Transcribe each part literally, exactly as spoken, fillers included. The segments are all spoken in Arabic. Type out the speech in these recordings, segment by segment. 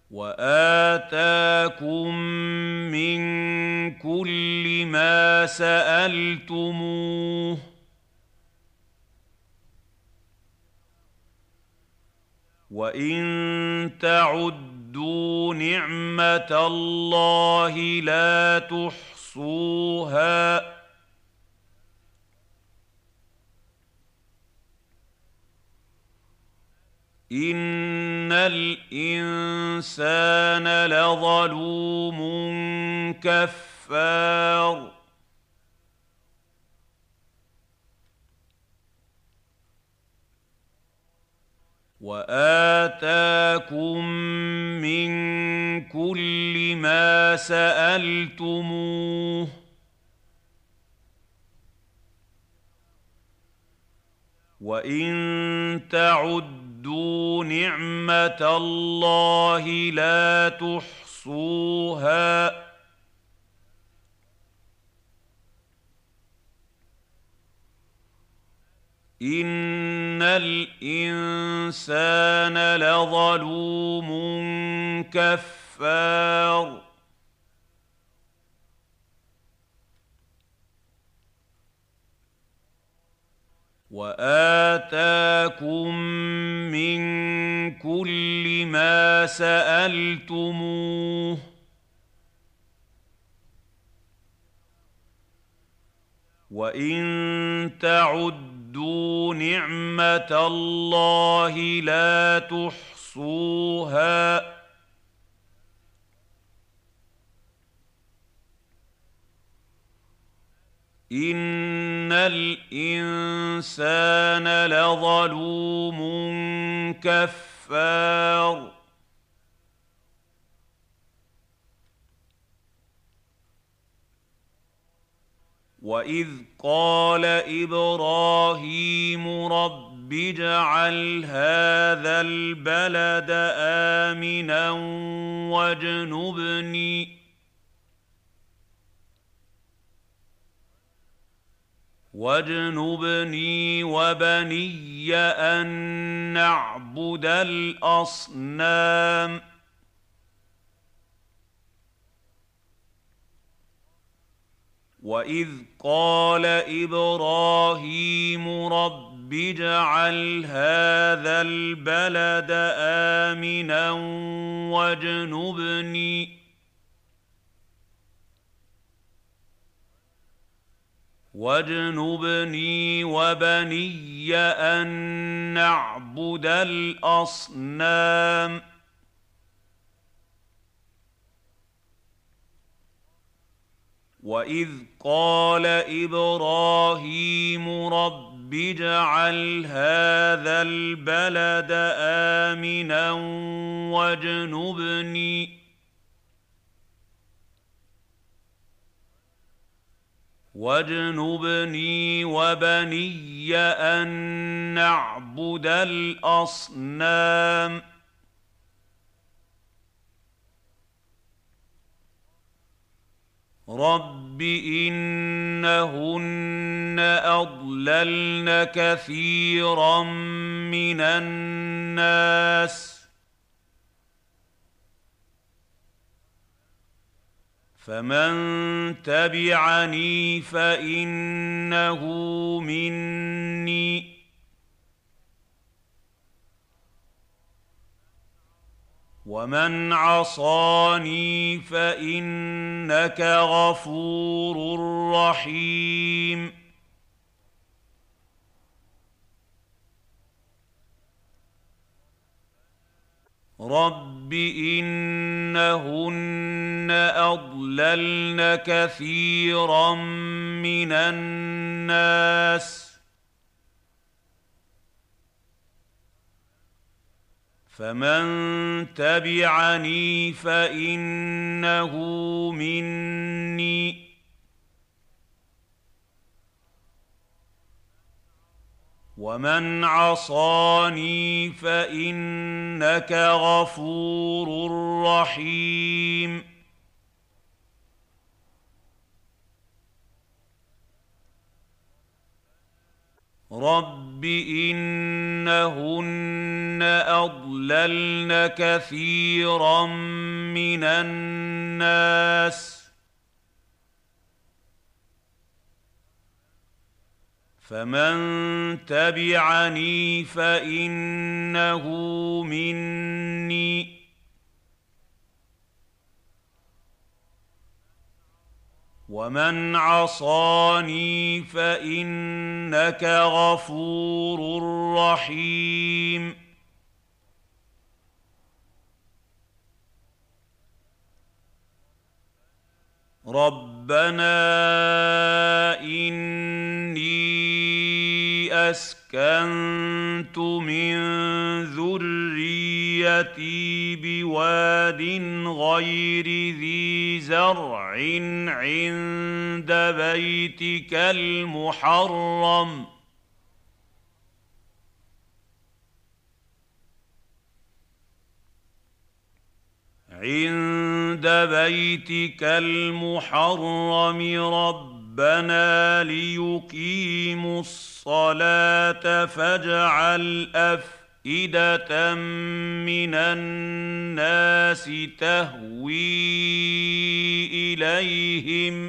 وآتاكم من كل ما سألتموه وإن تعدوا نعمة الله لا تحصوها إن الإنسان لظلوم كفار وآتاكم من كل ما سألتموه وإن تعدوا نعمة الله لا تحصوها إن الإنسان لظلوم كفار وآتاكم من كل ما سألتموه وإن تعدوا نعمة الله لا تحصوها إن الإنسان لظلوم كفار وإذ قال إبراهيم رب اجعل هذا البلد آمنا واجنبني واجنبني وبني أن نعبد الأصنام وإذ قال إبراهيم رب اجعل هذا البلد آمنا واجنبني واجنبني وبني أن نعبد الأصنام وإذ قال إبراهيم رب اجعل هذا البلد آمنا واجنبني واجنبني وبني أن نعبد الأصنام رب إنهن أضللن كثيرا من الناس فمن تبعني فإنه مني ومن عصاني فإنك غفور رحيم رب إنهن أضللن كثيرا من الناس فمن تبعني فإنه مني ومن عصاني فإنك غفور رحيم رب إنهن أضللن كثيرا من الناس فمن تبعني فإنه مني ومن عصاني فإنك غفور رحيم ربنا إني أسكنت من ذريتي بواد غير ذي زرع عند بيتك المحرم عند بيتك المحرم ربنا ليقيموا الصلاة فاجعل أفئدة من الناس تهوي إليهم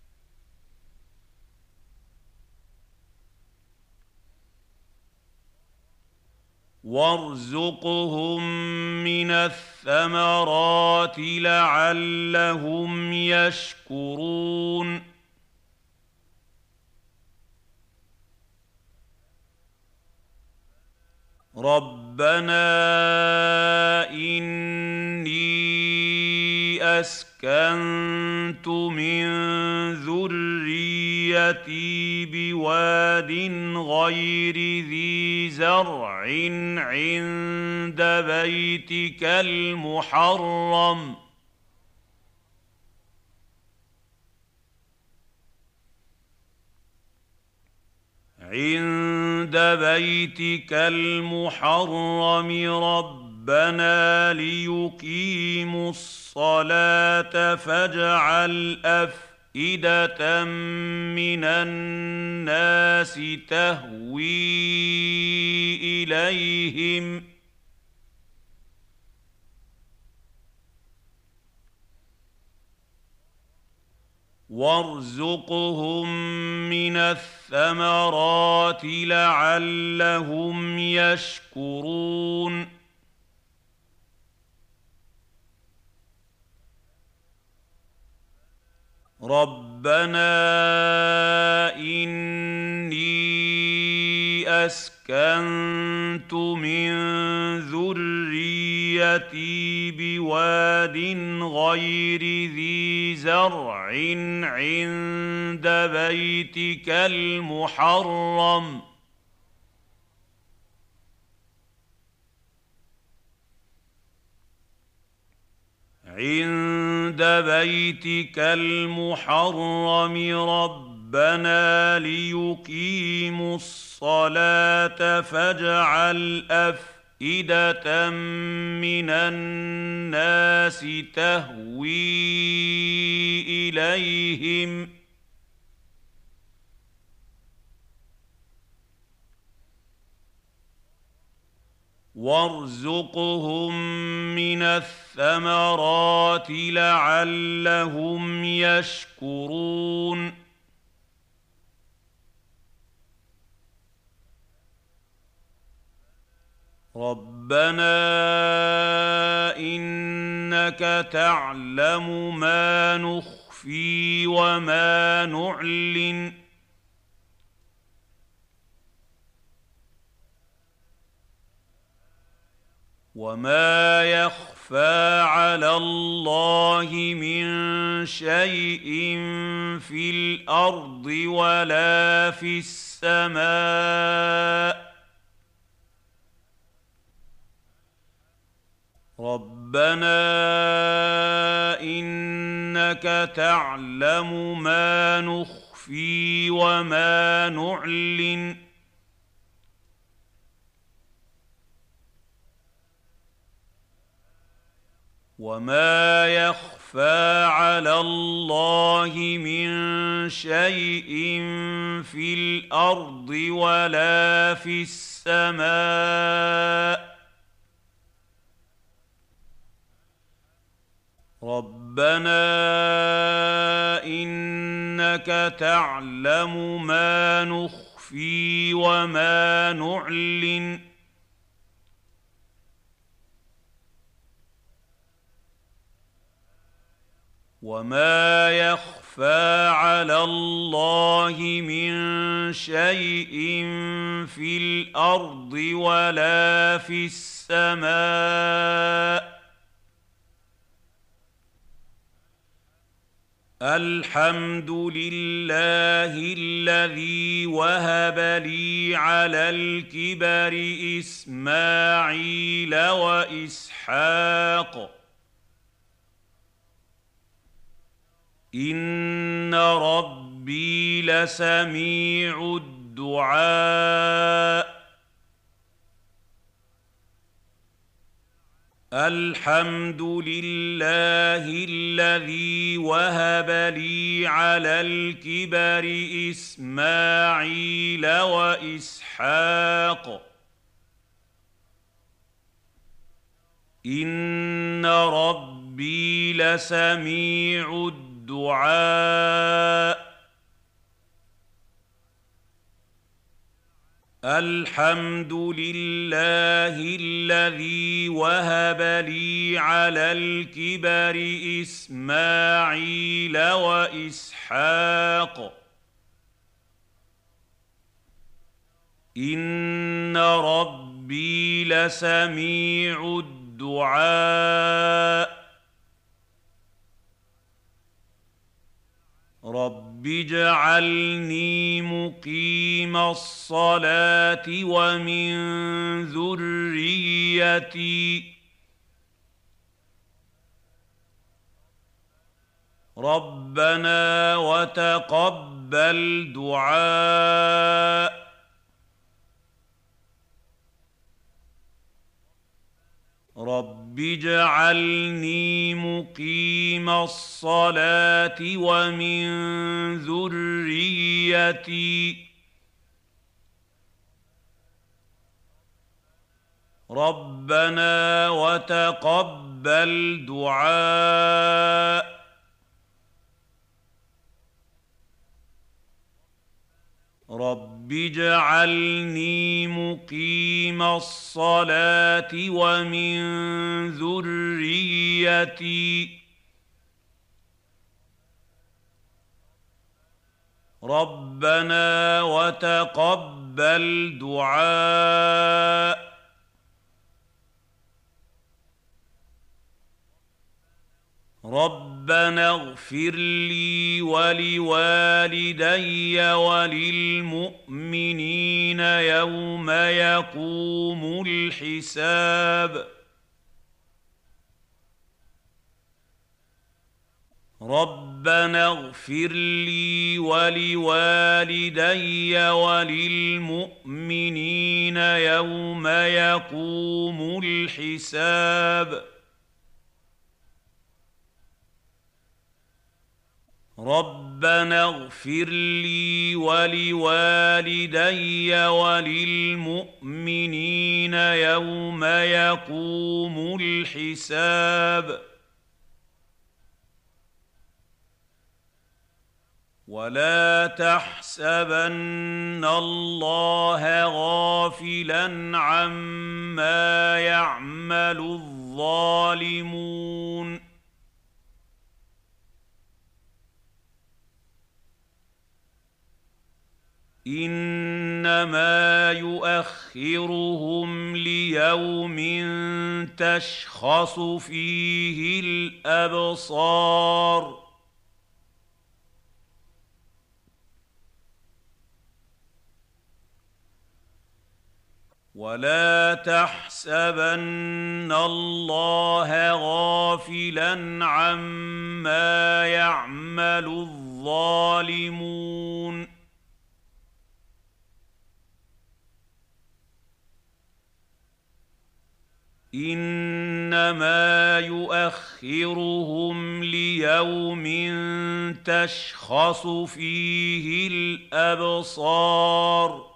وارزقهم من الثمرات لعلهم يشكرون ربنا إني أسكنت من ذريتي بواد غير ذي زرع عند بيتك المحرم عند بيتك المحرم ربنا ليقيموا الصلاة فاجعل أفئدة من الناس تهوي إليهم وارزقهم من الثمرات لعلهم يشكرون ربنا إني أسكنت من ذريتي بواد غير ذي زرع عند بيتك المحرم عند بيتك المحرم ربنا ليقيموا الصلاة فاجعل أفئدة من الناس تهوي إليهم وارزقهم من الثمرات لعلهم يشكرون ربنا إنك تعلم ما نخفي وما نعلن وما يخفى على الله من شيء في الأرض ولا في السماء ربنا إنك تعلم ما نخفي وما نعلن وما يخفى على الله من شيء في الارض ولا في السماء ربنا انك تعلم ما نخفي وما نعلن وما يخفى على الله من شيء في الارض ولا في السماء الحمد لله الذي وهب لي على الكبر اسماعيل واسحاق ان ربي لسميع الدعاء الحمد لله الذي وهب لي على الكبر اسماعيل واسحاق ان ربي لسميع الدعاء الحمد لله الذي وهب لي على الكبر اسماعيل واسحاق ان ربي لسميع الدعاء رب اجعلني مقيم الصلاة ومن ذريتي ربنا وتقبل دعاء رب اجعلني مقيم الصلاة ومن ذريتي ربنا وتقبل دعاء رب اجعلني مقيم الصلاة ومن ذريتي ربنا وتقبل دعاء ربنا اغفر لي ولوالدي وللمؤمنين يوم يقوم الحساب ربنا اغفر لي ولوالدي وللمؤمنين يوم يقوم الحساب ربنا اغفر لي ولوالدي وللمؤمنين يوم يقوم الحساب ولا تحسبن الله غافلا عما يعمل الظالمون انما يؤخرهم ليوم تشخص فيه الابصار ولا تحسبن الله غافلا عما يعمل الظالمون انما يؤخرهم ليوم تشخص فيه الابصار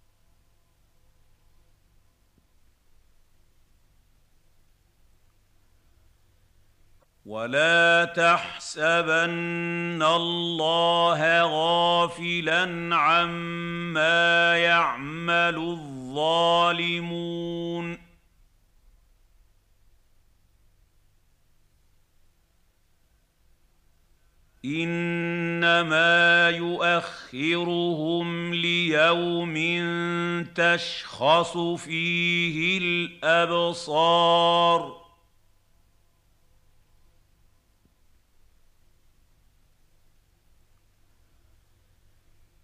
ولا تحسبن الله غافلا عما يعمل الظالمون انما يؤخرهم ليوم تشخص فيه الابصار